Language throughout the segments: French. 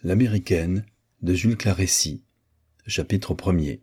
L'Américaine de Jules Clarécy, chapitre 1er.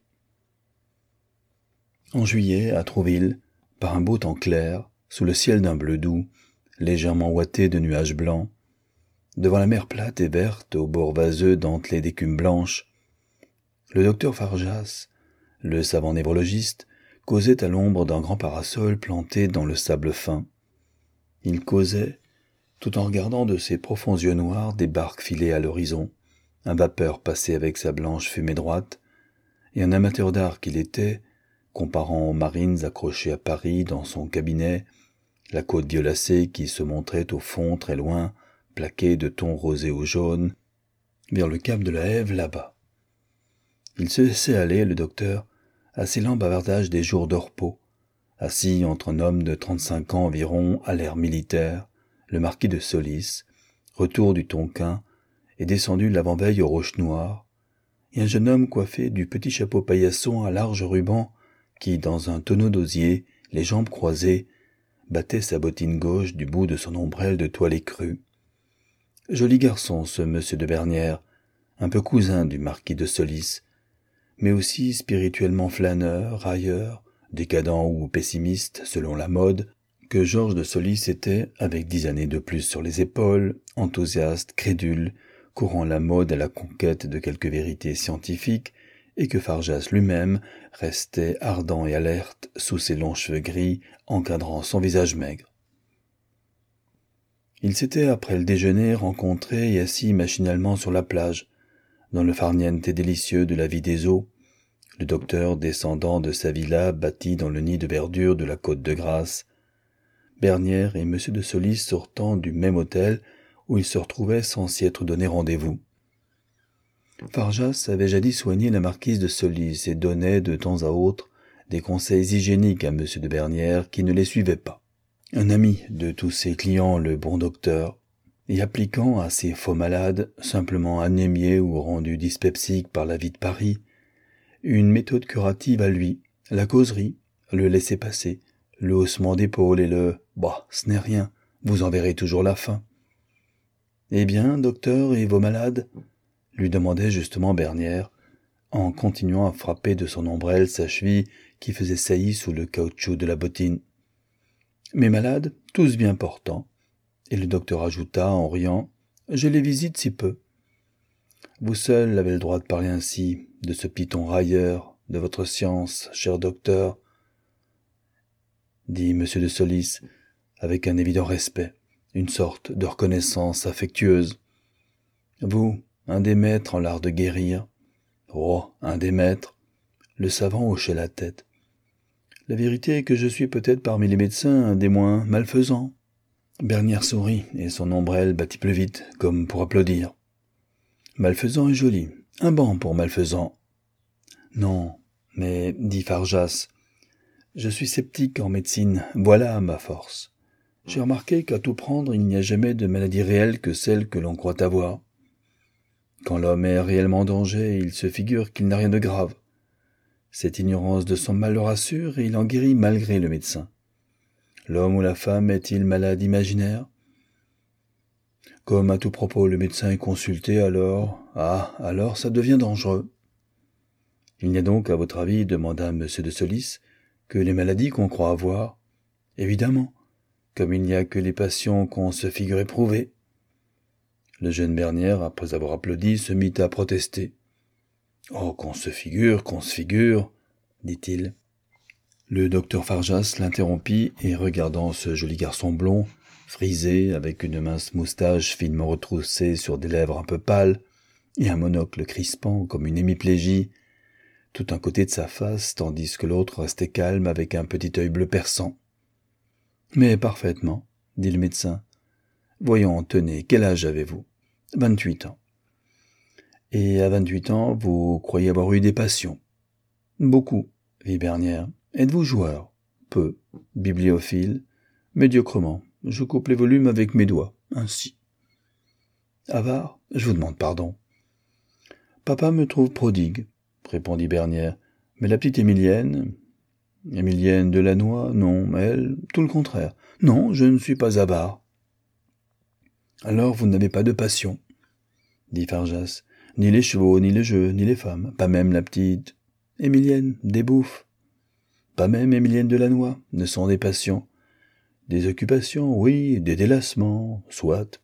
En juillet, à Trouville, par un beau temps clair, sous le ciel d'un bleu doux, légèrement ouaté de nuages blancs, devant la mer plate et verte aux bords vaseux dentelés d'écume blanche, le docteur Farjas, le savant névrologiste, causait à l'ombre d'un grand parasol planté dans le sable fin. Il causait, tout en regardant de ses profonds yeux noirs des barques filées à l'horizon, un vapeur passé avec sa blanche fumée droite, et un amateur d'art qu'il était, comparant aux marines accrochées à Paris dans son cabinet, la côte violacée qui se montrait au fond très loin, plaquée de tons rosés ou jaunes, vers le cap de la Hève là-bas. Il se laissait aller, le docteur, à ces lents bavardages des jours de repos, assis entre un homme de 35 ans environ à l'air militaire, le marquis de Solis, retour du Tonquin, et descendu l'avant-veille aux Roches Noires, et un jeune homme coiffé du petit chapeau paillasson à large ruban qui, dans un tonneau d'osier, les jambes croisées, battait sa bottine gauche du bout de son ombrelle de toile écrue. Joli garçon, ce monsieur de Bernières, un peu cousin du marquis de Solis, mais aussi spirituellement flâneur, railleur, décadent ou pessimiste selon la mode, que Georges de Solis était, avec 10 années de plus sur les épaules, enthousiaste, crédule, courant la mode à la conquête de quelques vérités scientifiques, et que Farjas lui-même restait ardent et alerte sous ses longs cheveux gris, encadrant son visage maigre. Ils s'étaient, après le déjeuner, rencontrés et assis machinalement sur la plage, dans le farniente délicieux de la vie des eaux, le docteur descendant de sa villa bâtie dans le nid de verdure de la côte de Grasse, Bernières et M. de Solis sortant du même hôtel où ils se retrouvaient sans s'y être donné rendez-vous. Farjas avait jadis soigné la marquise de Solis et donnait de temps à autre des conseils hygiéniques à M. de Bernières qui ne les suivait pas. Un ami de tous ses clients, le bon docteur, et appliquant à ces faux malades, simplement anémiés ou rendus dyspepsiques par la vie de Paris, une méthode curative à lui, la causerie, le laisser-passer, le haussement d'épaule et le « bah, ce n'est rien, vous en verrez toujours la fin ». « Eh bien, docteur, et vos malades ?» lui demandait justement Bernières, en continuant à frapper de son ombrelle sa cheville qui faisait saillie sous le caoutchouc de la bottine. « Mes malades, tous bien portants. » Et le docteur ajouta en riant, « Je les visite si peu. » « Vous seul avez le droit de parler ainsi, de ce python railleur, de votre science, cher docteur, » dit M. de Solis, avec un évident respect, une sorte de reconnaissance affectueuse. « Vous, un des maîtres en l'art de guérir. »« Oh, un des maîtres !» Le savant hochait la tête. « La vérité est que je suis peut-être parmi les médecins un des moins malfaisants. » Bernières sourit, et son ombrelle battit plus vite, comme pour applaudir. « Malfaisant est joli. Un banc pour malfaisant. »« Non, mais, dit Farjas, je suis sceptique en médecine, voilà ma force. J'ai remarqué qu'à tout prendre, il n'y a jamais de maladie réelle que celle que l'on croit avoir. Quand l'homme est réellement en danger, il se figure qu'il n'a rien de grave. Cette ignorance de son mal le rassure et il en guérit malgré le médecin. L'homme ou la femme est-il malade imaginaire ? Comme à tout propos le médecin est consulté, alors ça devient dangereux. Il n'y a donc, à votre avis, demanda M. de Solis, que les maladies qu'on croit avoir ? Évidemment, comme il n'y a que les passions qu'on se figure éprouver. Le jeune Bernières, après avoir applaudi, se mit à protester. « Oh, qu'on se figure, dit-il. Le docteur Farjas l'interrompit et, regardant ce joli garçon blond, frisé, avec une mince moustache finement retroussée sur des lèvres un peu pâles, et un monocle crispant comme une hémiplégie, tout un côté de sa face, tandis que l'autre restait calme avec un petit œil bleu perçant. « Mais parfaitement, dit le médecin. Voyons, tenez, quel âge avez-vous ? 28 ans. Et à 28 ans, vous croyez avoir eu des passions ? Beaucoup, dit Bernières. Êtes-vous joueur ? Peu. Bibliophile ? Médiocrement. Je coupe les volumes avec mes doigts, ainsi. Avare ? Je vous demande pardon. Papa me trouve prodigue, répondit Bernières. Mais la petite Émilienne Delannoy, non, elle, tout le contraire. Non, je ne suis pas avare. Alors vous n'avez pas de passion. dit Farjas. Ni les chevaux, ni les jeux, ni les femmes, pas même la petite Émilienne Desbouffes. Pas même Émilienne Delannoy, ne sont des passions. Des occupations, oui, des délassements, soit.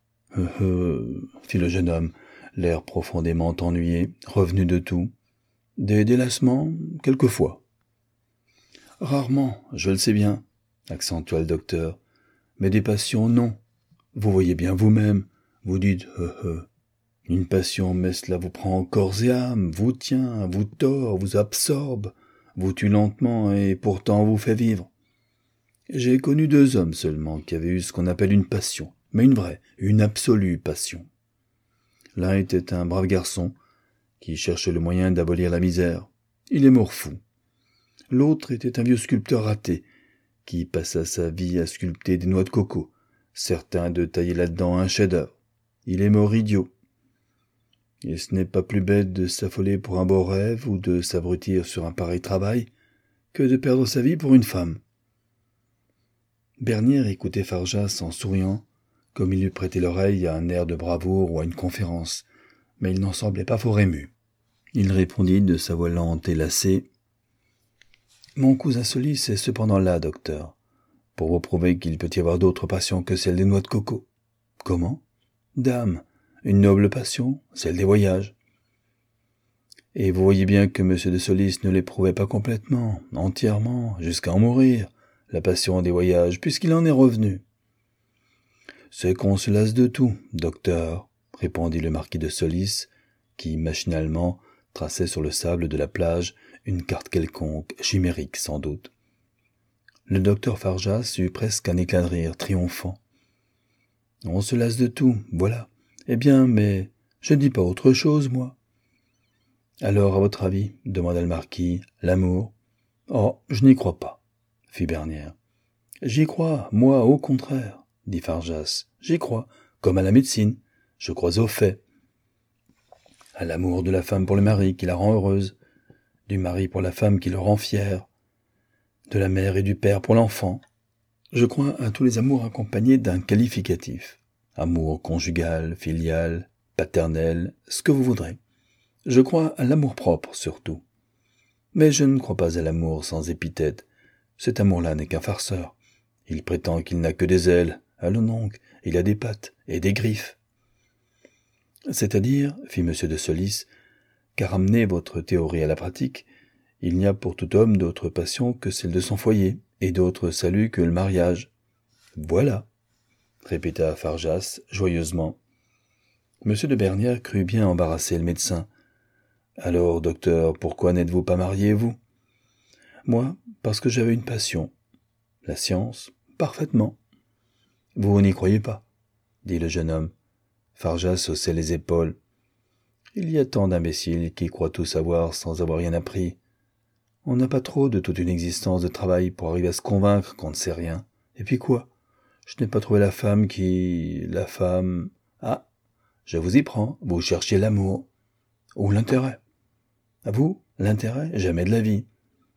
Fit le jeune homme, l'air profondément ennuyé, revenu de tout. Des délassements, quelquefois. Rarement, je le sais bien, accentua le docteur. Mais des passions, non. Vous voyez bien vous-même, vous dites Une passion, mais cela vous prend corps et âme, vous tient, vous tord, vous absorbe, vous tue lentement et pourtant vous fait vivre. J'ai connu 2 hommes seulement qui avaient eu ce qu'on appelle une passion, mais une vraie, une absolue passion. L'un était un brave garçon qui cherchait le moyen d'abolir la misère. Il est mort fou. L'autre était un vieux sculpteur raté qui passa sa vie à sculpter des noix de coco, certain de tailler là-dedans un chef-d'œuvre. Il est mort idiot. Et ce n'est pas plus bête de s'affoler pour un beau rêve ou de s'abrutir sur un pareil travail que de perdre sa vie pour une femme. Bernière écoutait Farjas en souriant, comme il eût prêté l'oreille à un air de bravoure ou à une conférence, mais il n'en semblait pas fort ému. Il répondit de sa voix lente et lassée. « Mon cousin Solis est cependant là, docteur, pour vous prouver qu'il peut y avoir d'autres passions que celle des noix de coco. »« Comment ? » ?»« Dame, une noble passion, celle des voyages. » Et vous voyez bien que M. de Solis ne l'éprouvait pas complètement, entièrement, jusqu'à en mourir, la passion des voyages, puisqu'il en est revenu. « C'est qu'on se lasse de tout, docteur, » répondit le marquis de Solis, qui, machinalement, traçait sur le sable de la plage une carte quelconque, chimérique sans doute. Le docteur Farjas eut presque un éclat de rire triomphant. « On se lasse de tout, voilà. Eh bien, mais je ne dis pas autre chose, moi. »« Alors, à votre avis, demanda le marquis, l'amour ? » ?»« Oh, je n'y crois pas, » fit Bernière. « J'y crois, moi, au contraire, » dit Farjas. « J'y crois, comme à la médecine. Je crois aux faits. À l'amour de la femme pour le mari qui la rend heureuse, du mari pour la femme qui le rend fière, de la mère et du père pour l'enfant. Je crois à tous les amours accompagnés d'un qualificatif. Amour conjugal, filial, paternel, ce que vous voudrez. Je crois à l'amour-propre surtout. Mais je ne crois pas à l'amour sans épithète. Cet amour-là n'est qu'un farceur. Il prétend qu'il n'a que des ailes. Allons donc, il a des pattes et des griffes. C'est-à-dire, fit M. de Solis, qu'à ramener votre théorie à la pratique, il n'y a pour tout homme d'autre passion que celle de son foyer, et d'autre salut que le mariage. Voilà, répéta Farjas joyeusement. M. de Bernière crut bien embarrasser le médecin. Alors, docteur, pourquoi n'êtes-vous pas marié, vous ? Moi, parce que j'avais une passion. La science, parfaitement. Vous n'y croyez pas, dit le jeune homme. Farjas haussait les épaules. Il y a tant d'imbéciles qui croient tout savoir sans avoir rien appris. On n'a pas trop de toute une existence de travail pour arriver à se convaincre qu'on ne sait rien. Et puis quoi ? Je n'ai pas trouvé la femme qui... La femme... Ah, je vous y prends, vous cherchiez l'amour. Ou l'intérêt. À vous, l'intérêt, jamais de la vie.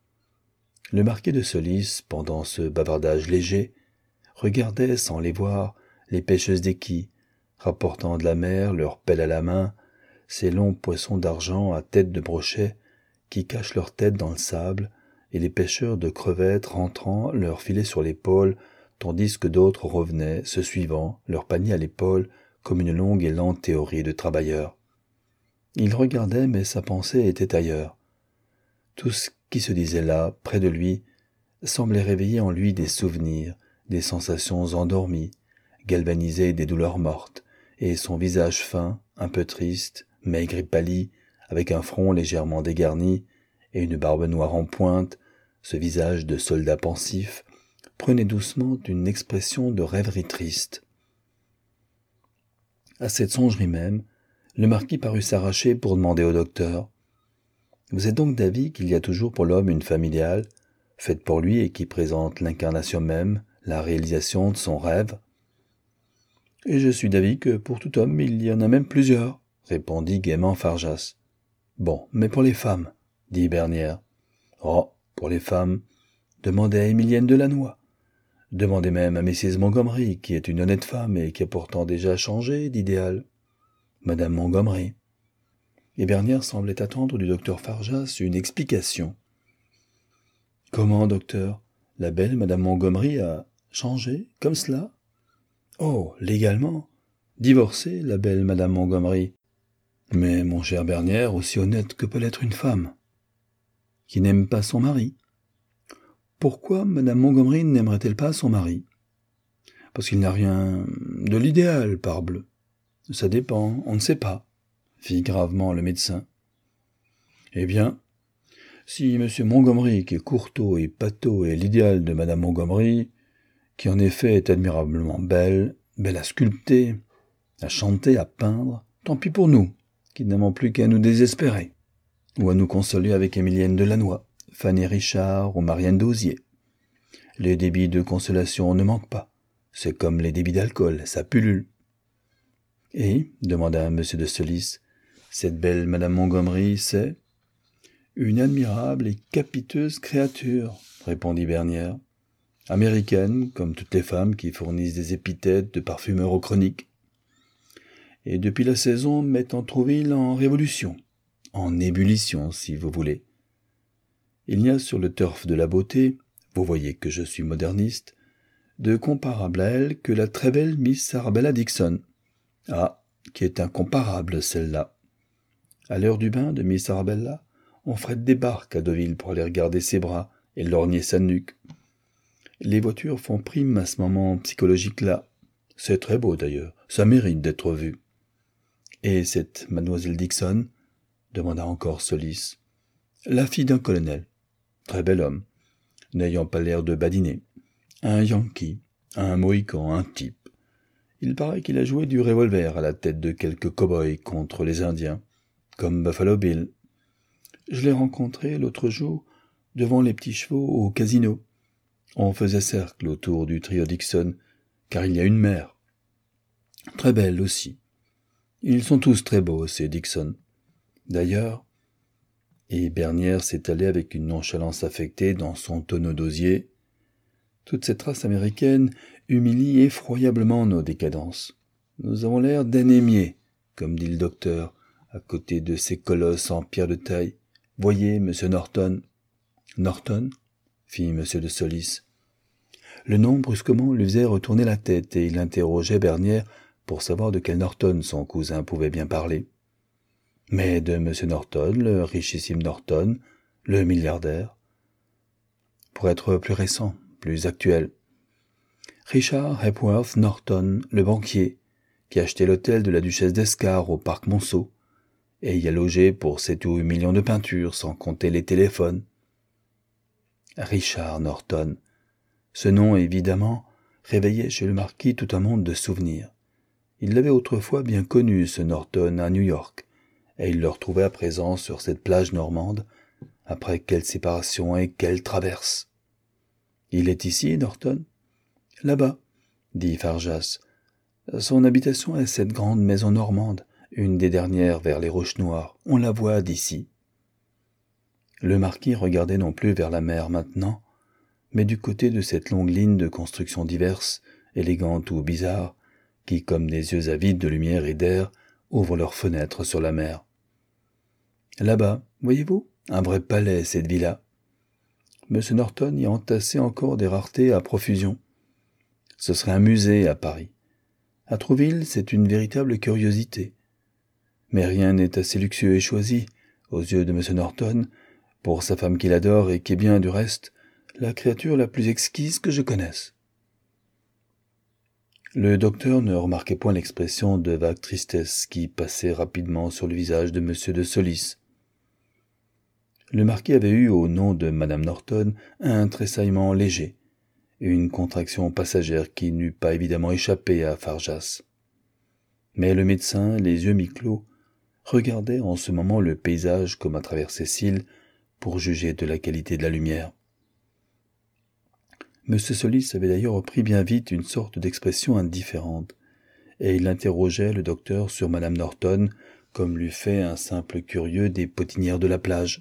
Le marquis de Solis, pendant ce bavardage léger, regardait, sans les voir, les pêcheuses d'équilles, rapportant de la mer, leurs pelles à la main, ces longs poissons d'argent à tête de brochet qui cachent leur tête dans le sable, et les pêcheurs de crevettes rentrant leur filet sur l'épaule, tandis que d'autres revenaient, se suivant, leur panier à l'épaule, comme une longue et lente théorie de travailleurs. Il regardait, mais sa pensée était ailleurs. Tout ce qui se disait là, près de lui, semblait réveiller en lui des souvenirs, des sensations endormies, galvaniser des douleurs mortes, et son visage fin, un peu triste, maigre et pâli, avec un front légèrement dégarni et une barbe noire en pointe, ce visage de soldat pensif, prenait doucement une expression de rêverie triste. À cette songerie même, le marquis parut s'arracher pour demander au docteur « Vous êtes donc d'avis qu'il y a toujours pour l'homme une femme idéale, faite pour lui et qui présente l'incarnation même, la réalisation de son rêve ?»« Et je suis d'avis que pour tout homme il y en a même plusieurs, » répondit gaiement Farjas. « Bon, mais pour les femmes, » dit Bernière. « Oh, pour les femmes, demandez à Émilienne Delannoy. Demandez même à Mrs. Montgomery, qui est une honnête femme et qui a pourtant déjà changé d'idéal. Madame Montgomery. Et Bernière semblait attendre du docteur Farjas une explication. « Comment, docteur? La belle Madame Montgomery a changé, comme cela? »« Oh, légalement. Divorcée, la belle Madame Montgomery. Mais, mon cher Bernière, aussi honnête que peut l'être une femme, qui n'aime pas son mari. Pourquoi Madame Montgomery n'aimerait-elle pas son mari? Parce qu'il n'a rien de l'idéal, parbleu. Ça dépend, on ne sait pas, fit gravement le médecin. Eh bien, si M. Montgomery, qui est courtois et pâteau, est l'idéal de Madame Montgomery, qui en effet est admirablement belle, belle à sculpter, à chanter, à peindre, tant pis pour nous, qui n'avons plus qu'à nous désespérer, ou à nous consoler avec Émilienne Delannoy, Fanny Richard ou Marianne Dauzier. Les débits de consolation ne manquent pas. C'est comme les débits d'alcool, ça pullule. Et, demanda M. de Solis, cette belle Madame Montgomery, c'est une admirable et capiteuse créature, répondit Bernière. Américaine, comme toutes les femmes qui fournissent des épithètes de parfumeurs aux chroniques. Et depuis la saison, mettent Trouville en révolution, en ébullition, si vous voulez. Il n'y a sur le turf de la beauté, vous voyez que je suis moderniste, de comparable à elle que la très belle Miss Arabella Dixon. Ah, qui est incomparable, celle-là. À l'heure du bain de Miss Arabella, on frette des barques à Deauville pour aller regarder ses bras et lorgner sa nuque. Les voitures font prime à ce moment psychologique-là. C'est très beau d'ailleurs, ça mérite d'être vu. Et cette mademoiselle Dixon, demanda encore Solis. La fille d'un colonel. Très bel homme, n'ayant pas l'air de badiner. Un Yankee, un Mohican, un type. Il paraît qu'il a joué du revolver à la tête de quelques cow-boys contre les Indiens, comme Buffalo Bill. Je l'ai rencontré l'autre jour devant les petits chevaux au casino. On faisait cercle autour du trio Dixon, car il y a une mère. Très belle aussi. Ils sont tous très beaux, ces Dixon. D'ailleurs, et Bernière s'étalait avec une nonchalance affectée dans son tonneau d'osier, toute cette race américaine humilie effroyablement nos décadences. Nous avons l'air d'anémier, comme dit le docteur, à côté de ces colosses en pierre de taille. Voyez, monsieur Norton. Norton? Fit monsieur de Solis. Le nom brusquement lui faisait retourner la tête et il interrogeait Bernière pour savoir de quel Norton son cousin pouvait bien parler. Mais de monsieur Norton, le richissime Norton, le milliardaire. Pour être plus récent, plus actuel. Richard Hepworth Norton, le banquier, qui a acheté l'hôtel de la duchesse d'Escar au parc Monceau, et y a logé pour 7 ou 8 millions de peintures, sans compter les téléphones. Richard Norton. Ce nom, évidemment, réveillait chez le marquis tout un monde de souvenirs. Il l'avait autrefois bien connu, ce Norton, à New York, et il le retrouvait à présent sur cette plage normande, après quelle séparation et quelle traverse. « Il est ici, Norton ?»« Là-bas, » dit Farjas. « Son habitation est cette grande maison normande, une des dernières vers les Roches Noires. On la voit d'ici. » Le marquis regardait non plus vers la mer maintenant, mais du côté de cette longue ligne de constructions diverses, élégantes ou bizarres, qui, comme des yeux avides de lumière et d'air, ouvrent leurs fenêtres sur la mer. Là-bas, voyez-vous, un vrai palais, cette villa. M. Norton y a entassé encore des raretés à profusion. Ce serait un musée à Paris. À Trouville, c'est une véritable curiosité. Mais rien n'est assez luxueux et choisi, aux yeux de M. Norton, pour sa femme qu'il adore et qui est bien, du reste, la créature la plus exquise que je connaisse. Le docteur ne remarquait point l'expression de vague tristesse qui passait rapidement sur le visage de M. de Solis. Le marquis avait eu, au nom de Mme Norton, un tressaillement léger, une contraction passagère qui n'eût pas évidemment échappé à Farjas. Mais le médecin, les yeux mi-clos, regardait en ce moment le paysage comme à travers ses cils pour juger de la qualité de la lumière. M. Solis avait d'ailleurs repris bien vite une sorte d'expression indifférente, et il interrogeait le docteur sur Mme Norton comme l'eût fait un simple curieux des potinières de la plage.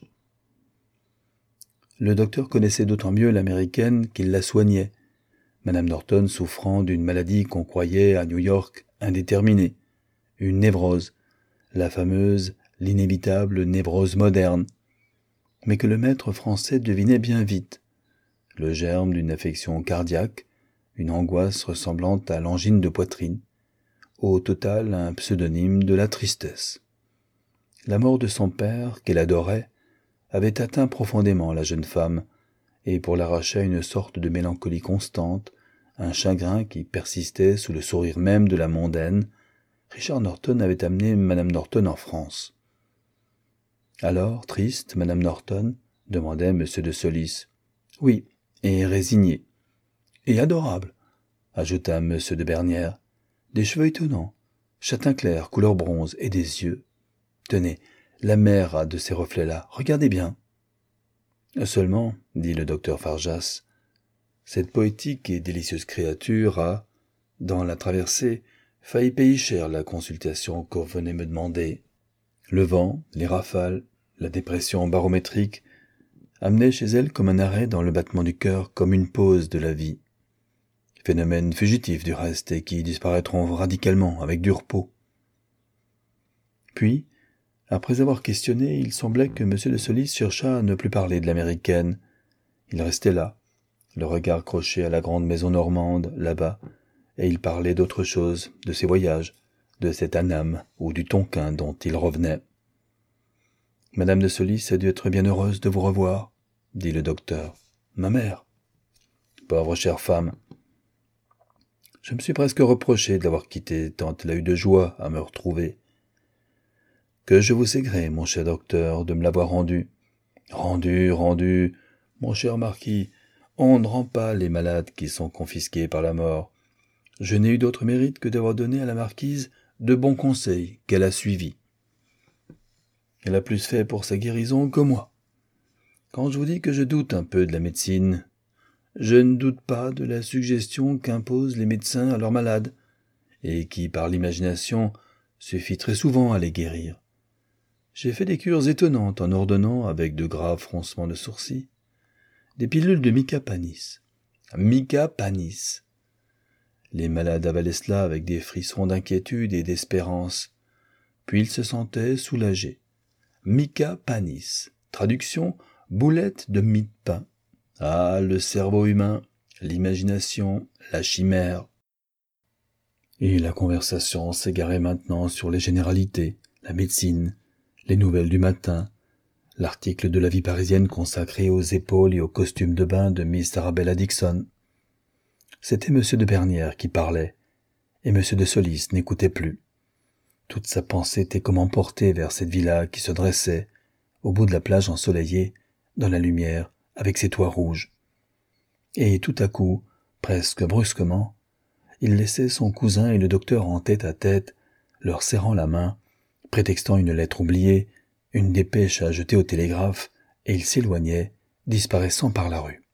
Le docteur connaissait d'autant mieux l'américaine qu'il la soignait, Mme Norton souffrant d'une maladie qu'on croyait à New York indéterminée, une névrose, la fameuse, l'inévitable névrose moderne, mais que le maître français devinait bien vite, le germe d'une affection cardiaque, une angoisse ressemblant à l'angine de poitrine, au total un pseudonyme de la tristesse. La mort de son père, qu'elle adorait, avait atteint profondément la jeune femme, et pour l'arracher à une sorte de mélancolie constante, un chagrin qui persistait sous le sourire même de la mondaine, Richard Norton avait amené Madame Norton en France. Alors, triste, Madame Norton demandait M. de Solis. « Oui, et résignée. »« Et adorable, » ajouta M. de Bernières. « Des cheveux étonnants, châtain clair, couleur bronze, et des yeux. Tenez, la mer a de ces reflets-là, regardez bien. » Seulement, dit le docteur Farjas, cette poétique et délicieuse créature a, dans la traversée, failli payer cher la consultation qu'on venait me demander. Le vent, les rafales, la dépression barométrique amenaient chez elle comme un arrêt dans le battement du cœur, comme une pause de la vie. Phénomènes fugitifs du reste et qui disparaîtront radicalement avec du repos. Puis, après avoir questionné, il semblait que M. de Solis cherchât à ne plus parler de l'américaine. Il restait là, le regard croché à la grande maison normande, là-bas, et il parlait d'autre chose, de ses voyages, de cet Annam ou du Tonkin dont il revenait. « Madame de Solis a dû être bien heureuse de vous revoir, » dit le docteur. « Ma mère. »« Pauvre chère femme. Je me suis presque reproché de l'avoir quittée tant elle a eu de joie à me retrouver. Que je vous sais gré, mon cher docteur, de me l'avoir rendue. Rendu, mon cher marquis, on ne rend pas les malades qui sont confisqués par la mort. Je n'ai eu d'autre mérite que d'avoir donné à la marquise de bons conseils qu'elle a suivis. Elle a plus fait pour sa guérison que moi. Quand je vous dis que je doute un peu de la médecine, je ne doute pas de la suggestion qu'imposent les médecins à leurs malades, et qui, par l'imagination, suffit très souvent à les guérir. J'ai fait des cures étonnantes en ordonnant, avec de graves froncements de sourcils, des pilules de mica panis. Mica panis. Les malades avalaient cela avec des frissons d'inquiétude et d'espérance. Puis ils se sentaient soulagés. Mica panis. Traduction, boulette de mie de pain. Ah, le cerveau humain, l'imagination, la chimère. Et la conversation s'égarait maintenant sur les généralités, la médecine, les nouvelles du matin, l'article de la vie parisienne consacré aux épaules et aux costumes de bain de Miss Arabella Dixon. C'était M. de Bernières qui parlait, et M. de Solis n'écoutait plus. Toute sa pensée était comme emportée vers cette villa qui se dressait, au bout de la plage ensoleillée, dans la lumière, avec ses toits rouges. Et tout à coup, presque brusquement, il laissait son cousin et le docteur en tête à tête, leur serrant la main, prétextant une lettre oubliée, une dépêche à jeter au télégraphe, et il s'éloignait, disparaissant par la rue.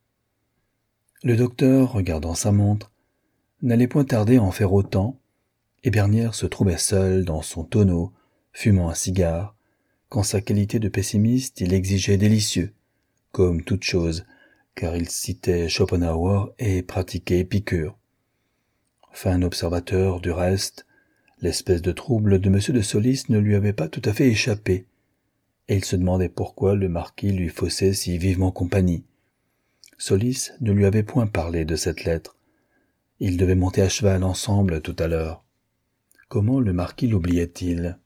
Le docteur, regardant sa montre, n'allait point tarder à en faire autant, et Bernières se trouvait seul dans son tonneau, fumant un cigare, qu'en sa qualité de pessimiste il exigeait délicieux, comme toute chose, car il citait Schopenhauer et pratiquait Épicure. Fin observateur, du reste, l'espèce de trouble de M. de Solis ne lui avait pas tout à fait échappé, et il se demandait pourquoi le marquis lui faussait si vivement compagnie. Solis ne lui avait point parlé de cette lettre. Ils devaient monter à cheval ensemble tout à l'heure. Comment le marquis l'oubliait-il?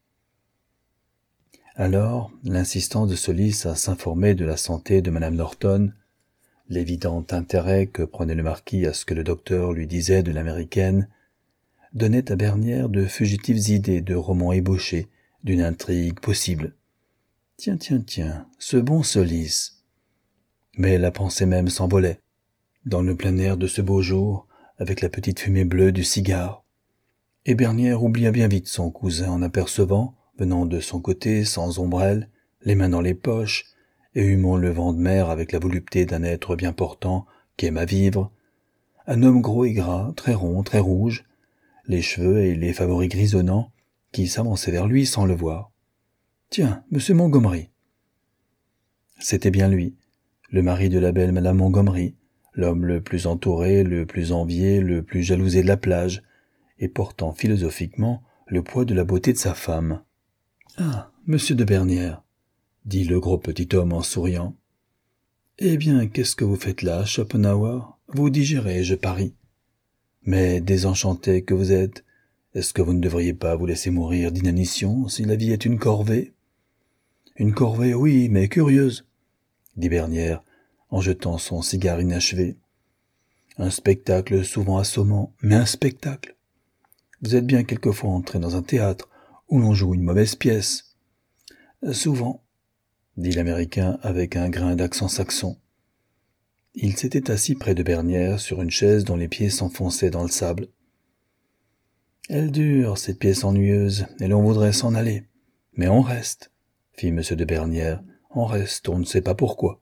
Alors, l'insistance de Solis à s'informer de la santé de Madame Norton, l'évident intérêt que prenait le marquis à ce que le docteur lui disait de l'américaine, donnait à Bernières de fugitives idées de romans ébauchés, d'une intrigue possible. Tiens, ce bon Solis. Mais la pensée même s'envolait, dans le plein air de ce beau jour, avec la petite fumée bleue du cigare. Et Bernières oublia bien vite son cousin en apercevant, venant de son côté, sans ombrelle, les mains dans les poches, et humant le vent de mer avec la volupté d'un être bien portant, qui aime à vivre, un homme gros et gras, très rond, très rouge, les cheveux et les favoris grisonnants, qui s'avançait vers lui sans le voir. « Tiens, monsieur Montgomery !» C'était bien lui, le mari de la belle Madame Montgomery, l'homme le plus entouré, le plus envié, le plus jalousé de la plage, et portant philosophiquement le poids de la beauté de sa femme. « Ah, monsieur de Bernières, dit le gros petit homme en souriant. Eh bien, qu'est-ce que vous faites là, Schopenhauer? Vous digérez, je parie. Mais désenchanté que vous êtes, est-ce que vous ne devriez pas vous laisser mourir d'inanition si la vie est une corvée? Une corvée, oui, mais curieuse, dit Bernière, en jetant son cigare inachevé. Un spectacle souvent assommant, mais un spectacle. Vous êtes bien quelquefois entré dans un théâtre où l'on joue une mauvaise pièce. Souvent, dit l'Américain avec un grain d'accent saxon. Il s'était assis près de Bernière sur une chaise dont les pieds s'enfonçaient dans le sable. Elle dure, cette pièce ennuyeuse, et l'on voudrait s'en aller. Mais on reste, fit M. de Bernière. On reste, on ne sait pas pourquoi.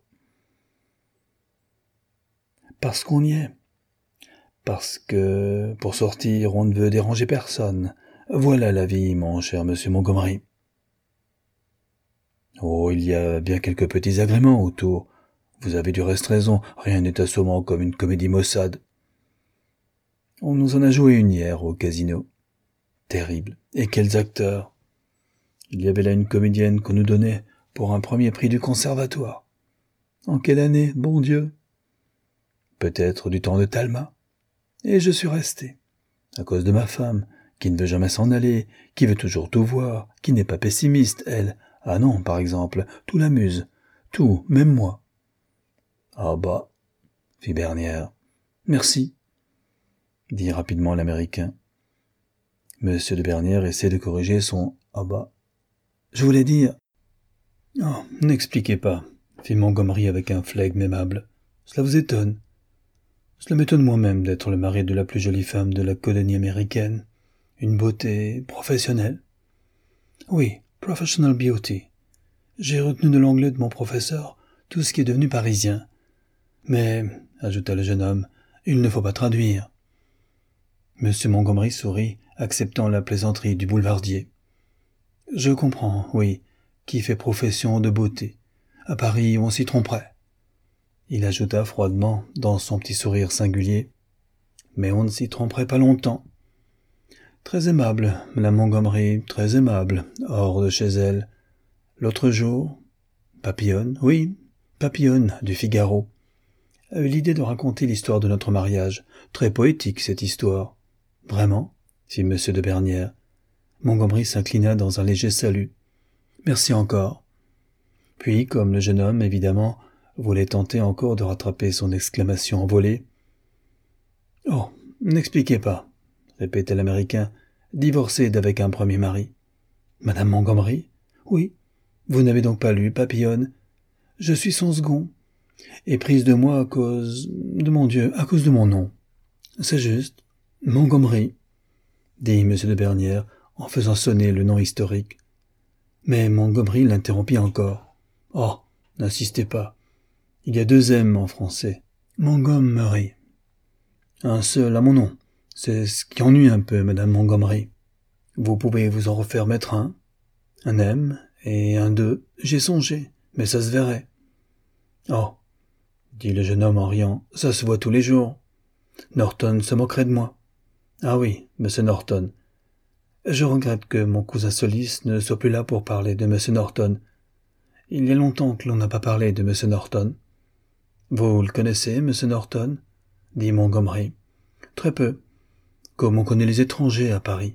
Parce qu'on y est. Parce que, pour sortir, on ne veut déranger personne. Voilà la vie, mon cher monsieur Montgomery. Oh, il y a bien quelques petits agréments autour. Vous avez du reste raison, rien n'est assommant comme une comédie maussade. On nous en a joué une hier au casino. Terrible. Et quels acteurs! Il y avait là une comédienne qu'on nous donnait pour un premier prix du conservatoire. En quelle année, bon Dieu? Peut-être du temps de Talma. Et je suis resté. À cause de ma femme, qui ne veut jamais s'en aller, qui veut toujours tout voir, qui n'est pas pessimiste, elle. Ah non, par exemple, tout l'amuse. Tout, même moi. Ah bah, fit Bernière. Merci, dit rapidement l'Américain. Monsieur de Bernière essaie de corriger son « ah bah ». Je voulais dire… Oh, n'expliquez pas, fit Montgomery avec un flegme aimable. Cela vous étonne. Cela m'étonne moi-même d'être le mari de la plus jolie femme de la colonie américaine. Une beauté professionnelle. Oui, professional beauty. J'ai retenu de l'anglais de mon professeur tout ce qui est devenu parisien. Mais, ajouta le jeune homme, il ne faut pas traduire. Monsieur Montgomery sourit, acceptant la plaisanterie du boulevardier. Je comprends, oui, qui fait profession de beauté. À Paris, on s'y tromperait. Il ajouta froidement, dans son petit sourire singulier. Mais on ne s'y tromperait pas longtemps. Très aimable, madame Montgomery, très aimable, hors de chez elle. L'autre jour, Papillonne, oui, Papillonne, du Figaro, a eu l'idée de raconter l'histoire de notre mariage. Très poétique, cette histoire. Vraiment, fit M. de Bernière. Montgomery s'inclina dans un léger salut. Merci encore. Puis, comme le jeune homme, évidemment, voulait tenter encore de rattraper son exclamation envolée. Oh, n'expliquez pas, répétait l'Américain, divorcé d'avec un premier mari. Madame Montgomery? Oui. Vous n'avez donc pas lu Papillonne? Je suis son second, et prise de moi à cause de mon Dieu, à cause de mon nom. C'est juste. Montgomery, dit M. de Bernière, en faisant sonner le nom historique. Mais Montgomery l'interrompit encore. Oh, n'insistez pas. Il y a 2 M en français. Montgomery. Un seul à mon nom. C'est ce qui ennuie un peu, madame Montgomery. Vous pouvez vous en refaire mettre un M et un 2. J'ai songé, mais ça se verrait. Oh, dit le jeune homme en riant, ça se voit tous les jours. Norton se moquerait de moi. Ah oui, monsieur Norton. Je regrette que mon cousin Solis ne soit plus là pour parler de monsieur Norton. Il y a longtemps que l'on n'a pas parlé de monsieur Norton. Vous le connaissez, monsieur Norton? Dit Montgomery. Très peu, comme on connaît les étrangers à Paris.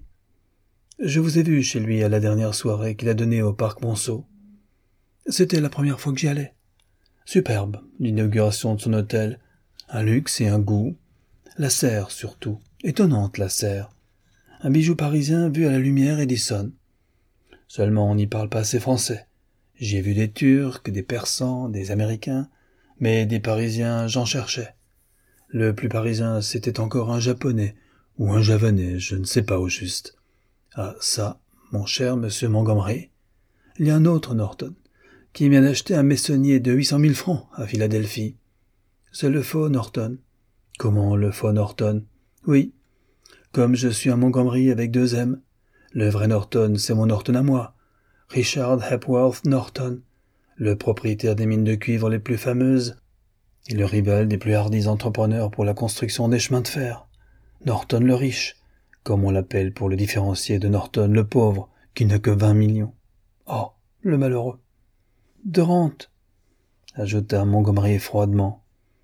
Je vous ai vu chez lui à la dernière soirée qu'il a donnée au parc Monceau. C'était la première fois que j'y allais. Superbe, l'inauguration de son hôtel. Un luxe et un goût. La serre, surtout. Étonnante, la serre. Un bijou parisien vu à la lumière Edison. Seulement, on n'y parle pas assez français. J'y ai vu des Turcs, des Persans, des Américains, mais des Parisiens, j'en cherchais. Le plus parisien, c'était encore un Japonais, ou un Javanais, je ne sais pas au juste. Ah, ça, mon cher monsieur Montgomery, il y a un autre Norton, qui vient d'acheter un maçonnier de 800 000 francs à Philadelphie. C'est le faux Norton. Comment le faux Norton? Oui. Comme je suis un Montgomery avec 2 M. Le vrai Norton, c'est mon Norton à moi. Richard Hepworth Norton, le propriétaire des mines de cuivre les plus fameuses et le rival des plus hardis entrepreneurs pour la construction des chemins de fer. Norton le riche, comme on l'appelle pour le différencier de Norton, le pauvre, qui n'a que 20 millions. Oh, le malheureux. De rente, ajouta Montgomery froidement.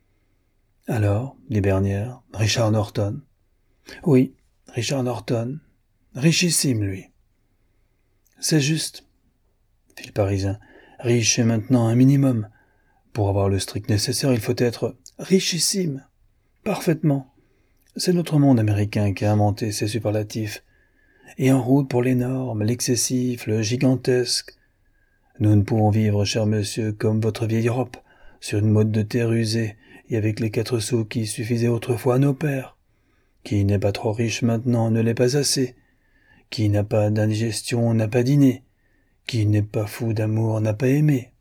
Alors, dit Bernière, Richard Norton. Oui, Richard Norton. Richissime, lui. C'est juste, fit le Parisien. Riche est maintenant un minimum. Pour avoir le strict nécessaire, il faut être richissime. Parfaitement. C'est notre monde américain qui a inventé ces superlatifs. Et en route pour l'énorme, l'excessif, le gigantesque. Nous ne pouvons vivre, cher monsieur, comme votre vieille Europe, sur une mode de terre usée et avec les 4 sous qui suffisaient autrefois à nos pères. Qui n'est pas trop riche maintenant ne l'est pas assez. Qui n'a pas d'indigestion n'a pas dîné. Qui n'est pas fou d'amour n'a pas aimé.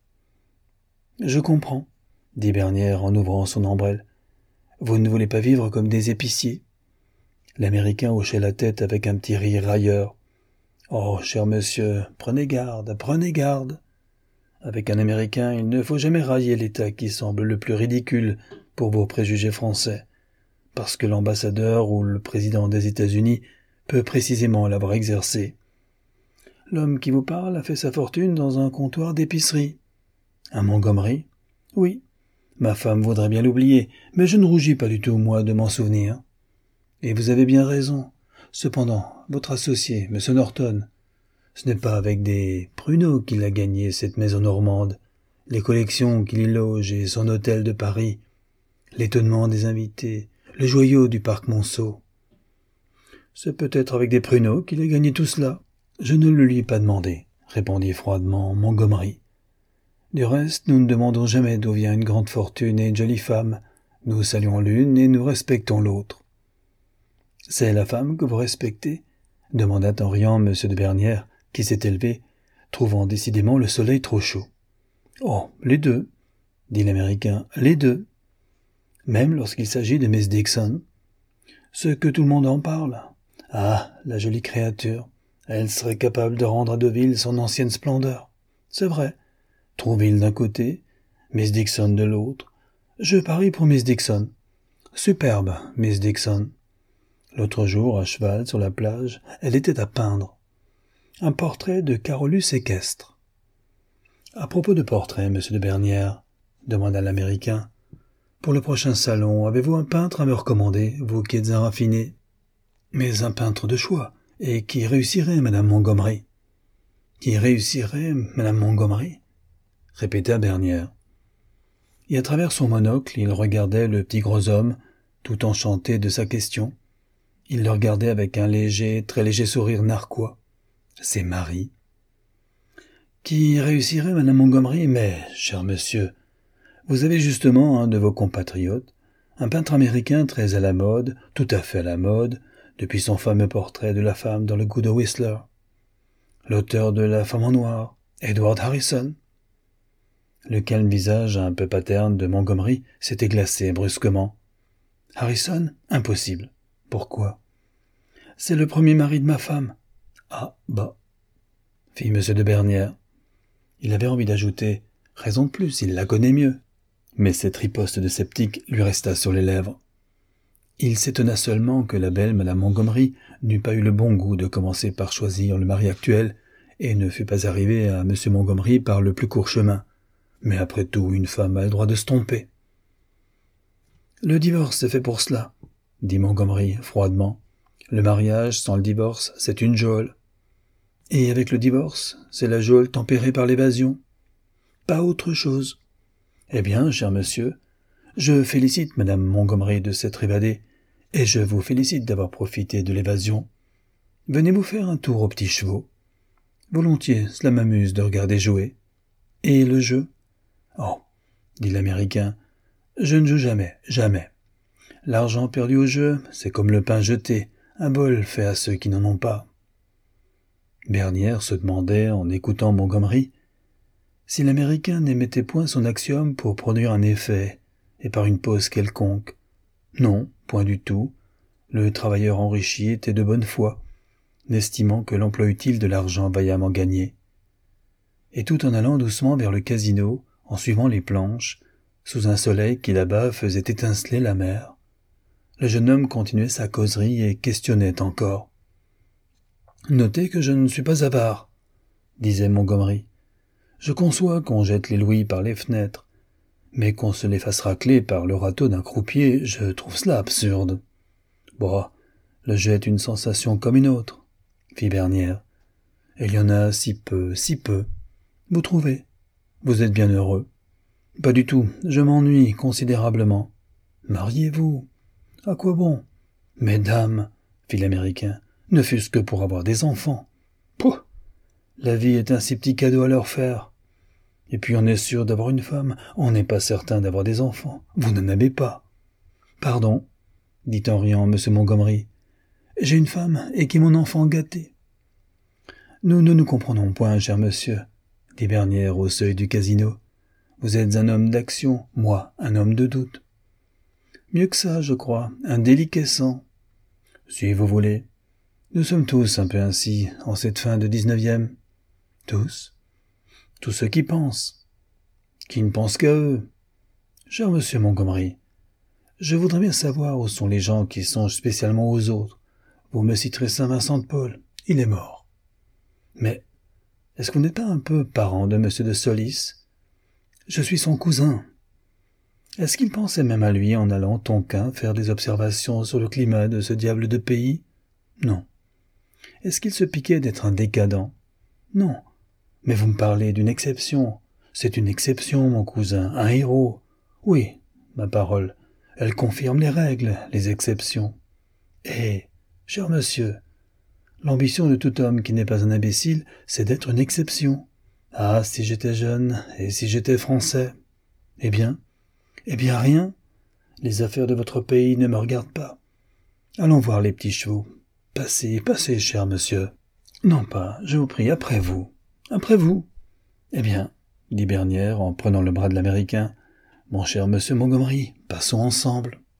Je comprends, dit Bernière en ouvrant son ombrelle. Vous ne voulez pas vivre comme des épiciers. L'Américain hochait la tête avec un petit rire railleur. Oh, cher monsieur, prenez garde, prenez garde. Avec un Américain, il ne faut jamais railler l'État qui semble le plus ridicule pour vos préjugés français, parce que l'ambassadeur ou le président des États-Unis peut précisément l'avoir exercé. L'homme qui vous parle a fait sa fortune dans un comptoir d'épicerie. À Montgomery? Oui. Ma femme voudrait bien l'oublier, mais je ne rougis pas du tout, moi, de m'en souvenir. Et vous avez bien raison. Cependant, votre associé, M. Norton, ce n'est pas avec des pruneaux qu'il a gagné cette maison normande, les collections qu'il y loge et son hôtel de Paris, l'étonnement des invités, le joyau du parc Monceau. C'est peut-être avec des pruneaux qu'il a gagné tout cela. Je ne le lui ai pas demandé, répondit froidement Montgomery. Du reste, nous ne demandons jamais d'où vient une grande fortune et une jolie femme. Nous saluons l'une et nous respectons l'autre. C'est la femme que vous respectez? Demanda en riant M. de Bernière, qui s'était levé, trouvant décidément le soleil trop chaud. Oh, les deux, dit l'Américain, les deux. Même lorsqu'il s'agit de Miss Dixon. Ce que tout le monde en parle. Ah, la jolie créature. Elle serait capable de rendre à Deauville son ancienne splendeur. C'est vrai. Trouville d'un côté, Miss Dixon de l'autre. Je parie pour Miss Dixon. Superbe, Miss Dixon. L'autre jour, à cheval sur la plage, elle était à peindre. Un portrait de Carolus équestre. À propos de portrait, monsieur de Bernière, demanda l'Américain, pour le prochain salon, avez-vous un peintre à me recommander, vous qui êtes un raffiné? Mais un peintre de choix, et qui réussirait, madame Montgomery. Qui réussirait, madame Montgomery? Répéta Bernière. Et à travers son monocle, il regardait le petit gros homme, tout enchanté de sa question. Il le regardait avec un léger, très léger sourire narquois. C'est Marie. Qui réussirait, madame Montgomery? Mais, cher monsieur, vous avez justement un de vos compatriotes, un peintre américain très à la mode, tout à fait à la mode, depuis son fameux portrait de la femme dans le goût de Whistler. L'auteur de La femme en noir, Edward Harrison. Le calme visage un peu paterne de Montgomery s'était glacé brusquement. Harrison? Impossible. Pourquoi? C'est le premier mari de ma femme. Ah, bah, fit M. de Bernière. Il avait envie d'ajouter « Raison de plus, il la connaît mieux ». Mais cette riposte de sceptique lui resta sur les lèvres. Il s'étonna seulement que la belle Madame Montgomery n'eût pas eu le bon goût de commencer par choisir le mari actuel et ne fût pas arrivée à M. Montgomery par le plus court chemin. Mais après tout, une femme a le droit de se tromper. « Le divorce est fait pour cela », dit Montgomery froidement. « Le mariage sans le divorce, c'est une geôle. Et avec le divorce, c'est la geôle tempérée par l'évasion. Pas autre chose. Eh bien, cher monsieur, je félicite Madame Montgomery de s'être évadée, et je vous félicite d'avoir profité de l'évasion. Venez-vous faire un tour aux petits chevaux? Volontiers, cela m'amuse de regarder jouer. Et le jeu? Oh, dit l'Américain, je ne joue jamais, jamais. L'argent perdu au jeu, c'est comme le pain jeté, un bol fait à ceux qui n'en ont pas. Bernière se demandait, en écoutant Montgomery, si l'Américain n'émettait point son axiome pour produire un effet, et par une pause quelconque. Non, point du tout. Le travailleur enrichi était de bonne foi, n'estimant que l'emploi utile de l'argent vaillamment gagné. Et tout en allant doucement vers le casino, en suivant les planches, sous un soleil qui là-bas faisait étinceler la mer, le jeune homme continuait sa causerie et questionnait encore. Notez que je ne suis pas avare, disait Montgomery. Je conçois qu'on jette les louis par les fenêtres, mais qu'on se les fasse racler par le râteau d'un croupier, je trouve cela absurde. Bon, le jeu est une sensation comme une autre, fit Bernière. Il y en a si peu, si peu. Vous trouvez? Vous êtes bien heureux? Pas du tout, je m'ennuie considérablement. Mariez-vous. À quoi bon? Mesdames, fit l'Américain, ne fût-ce que pour avoir des enfants. Pouh! La vie est un si petit cadeau à leur faire. Et puis on est sûr d'avoir une femme, on n'est pas certain d'avoir des enfants. Vous n'en avez pas. Pardon, dit en riant M. Montgomery. J'ai une femme et qui est mon enfant gâté. Nous ne nous comprenons point, cher monsieur, dit Bernière au seuil du casino. Vous êtes un homme d'action, moi, un homme de doute. Mieux que ça, je crois, un déliquescent. Si vous voulez. Nous sommes tous un peu ainsi, en cette fin de 19e. Tous. Tous ceux qui pensent. Qui ne pensent qu'à eux. Cher monsieur Montgomery, je voudrais bien savoir où sont les gens qui songent spécialement aux autres. Vous me citerez Saint Vincent de Paul. Il est mort. Mais est-ce que vous n'êtes pas un peu parent de monsieur de Solis? Je suis son cousin. Est-ce qu'il pensait même à lui en allant au Tonkin faire des observations sur le climat de ce diable de pays? Non. Est-ce qu'il se piquait d'être un décadent? Non. Mais vous me parlez d'une exception. C'est une exception, mon cousin, un héros. Oui, ma parole, elle confirme les règles, les exceptions. Eh, cher monsieur, l'ambition de tout homme qui n'est pas un imbécile, c'est d'être une exception. Ah, si j'étais jeune, et si j'étais français. Eh bien, rien. Les affaires de votre pays ne me regardent pas. Allons voir les petits chevaux. Passez, passez, cher monsieur. Non pas, je vous prie, après vous. Après vous. Eh bien, dit Bernière en prenant le bras de l'Américain, mon cher monsieur Montgomery, passons ensemble.